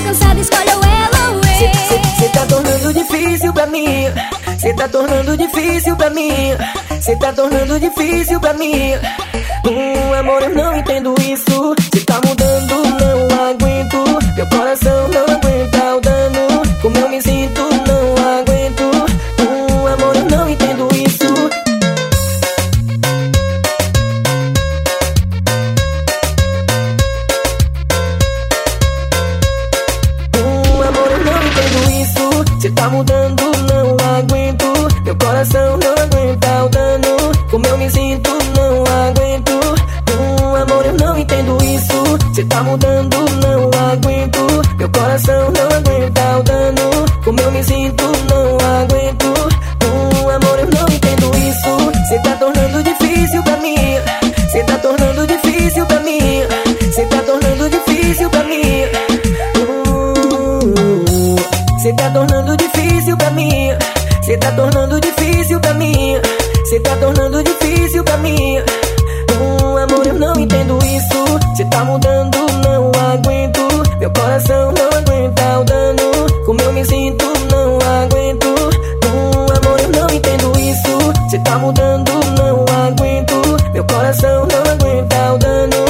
cansada, escolhe ou ela ou eu. Cê tá tornando difícil pra mim. Cê tá tornando difícil pra mim. Cê tá tornando difícil pra mim. Amor, eu não entendo isso. Cê tá mudando, não aguento. Meu coração não aguenta o dano. Como eu me sinto, não aguento. Amor, eu não entendo isso. Amor, eu não entendo isso. Cê tá mudando, não aguento. Meu coração não aguenta o dano. Como eu me sinto, não aguento. Amor, eu não entendo isso. Cê tá mudando, não aguento. Meu coração não aguenta o dano. Como eu me sinto, não aguento. Amor, eu não entendo isso. Cê tá tornando difícil pra mim. Cê tá tornando difícil pra mim. Cê tá tornando difícil pra mim. Cê tá tornando difícil pra mim. Cê tá tornando difícil pra mim. Cê tá tornando difícil pra mim. Amor, eu não entendo isso. Cê tá mudando, não aguento. Meu coração não aguenta o dano. Como eu me sinto, não aguento. Amor, eu não entendo isso. Cê tá mudando, não aguento. Meu coração não aguenta o dano.